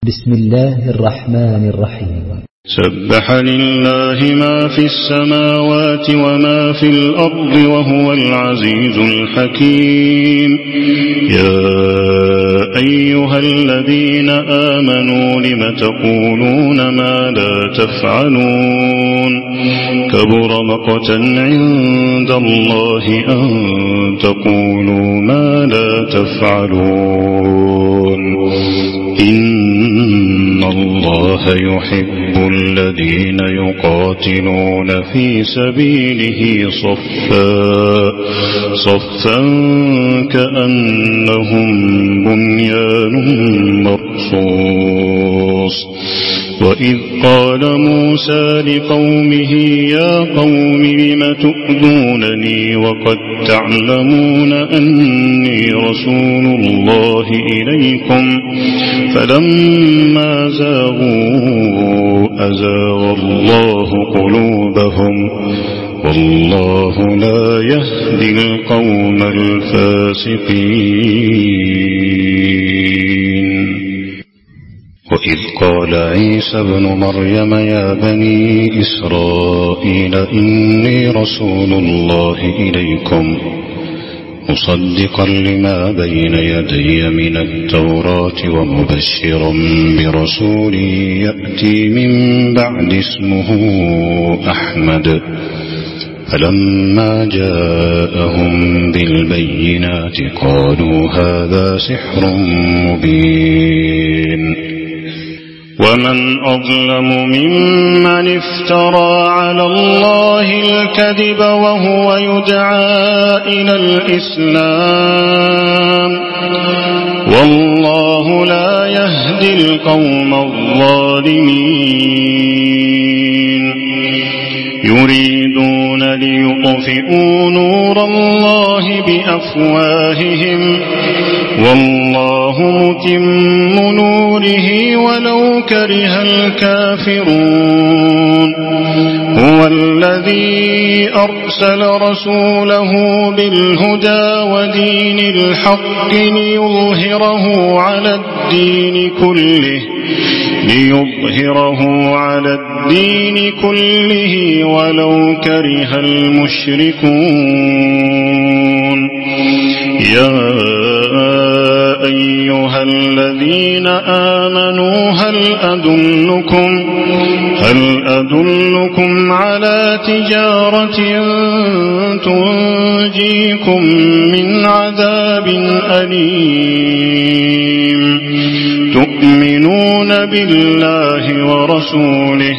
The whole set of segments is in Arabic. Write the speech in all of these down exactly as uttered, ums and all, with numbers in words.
بسم الله الرحمن الرحيم. سبح لله ما في السماوات وما في الأرض وهو العزيز الحكيم. يا أيها الذين آمنوا لم تقولون ما لا تفعلون كبر مقتا عند الله أن تقولوا ما لا تفعلون إن الله يحب الذين يقاتلون في سبيله صفا صفا كأنهم بنيان مرصوص. وإذ قال موسى لقومه يا قوم لم تؤذونني وقد تعلمون أني رسول الله إليكم فلما زاغوا أزاغ الله قلوبهم والله لا يهدي القوم الفاسقين. وإذ قال عيسى ابن مريم يا بني إسرائيل إني رسول الله إليكم مصدقا لما بين يدي من التوراة ومبشرا برسول يأتي من بعد اسمه أحمد فلما جاءهم بالبينات قالوا هذا سحر مبين. ومن أظلم ممن افترى على الله الكذب وهو يدعى إلى الإسلام والله لا يهدي القوم الظالمين. يريدون ليطفئوا نور الله بأفواههم والله متم نوره ولو كره الكافرون. هو الذي أرسل رسوله بالهدى ودين الحق ليظهره على الدين كله ليظهره على الدين كله ولو كره المشركون. يا أيها الذين آمنوا هل أدلكم هل أدلكم على تجارة تنجيكم من عذاب أليم تؤمنون بالله ورسوله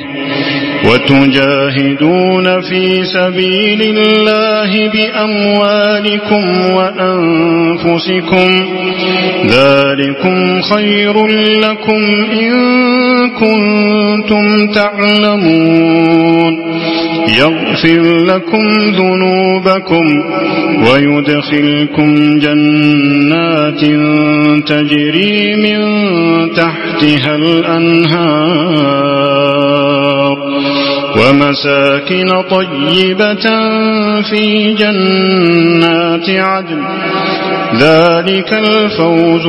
وتجاهدون في سبيل الله بأموالكم وأنفسكم ذلكم خير لكم إن كنتم تعلمون. يغفر لكم ذنوبكم ويدخلكم جنات تجري من تحتها الأنهار ومساكن طيبة في جنات عدن ذلك الفوز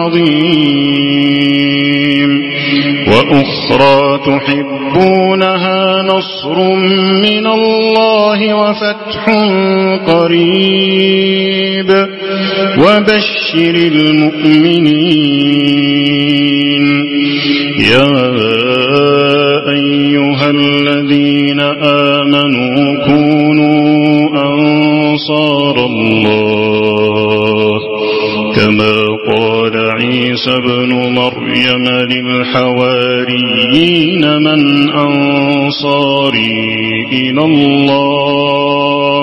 العظيم. وأخرى تحبونها نصر من الله وفتح قريب وبشر المؤمنين. يا أيها الذين آمنوا كونوا أنصار الله كما قال عيسى ابن مريم للحواريين من أنصاري إلى الله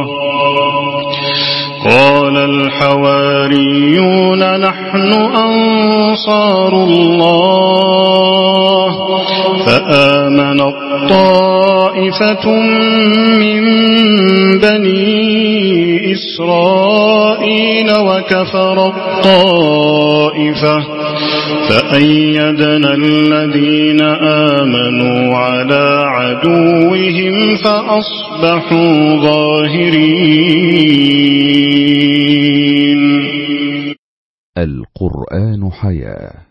قال الحواريون نحن أنصار الله فآمن طائفة من بني إسرائيل وكفر الطائفة فأيدنا الذين آمنوا على عدوهم فأصبحوا ظاهرين. القرآن حياة.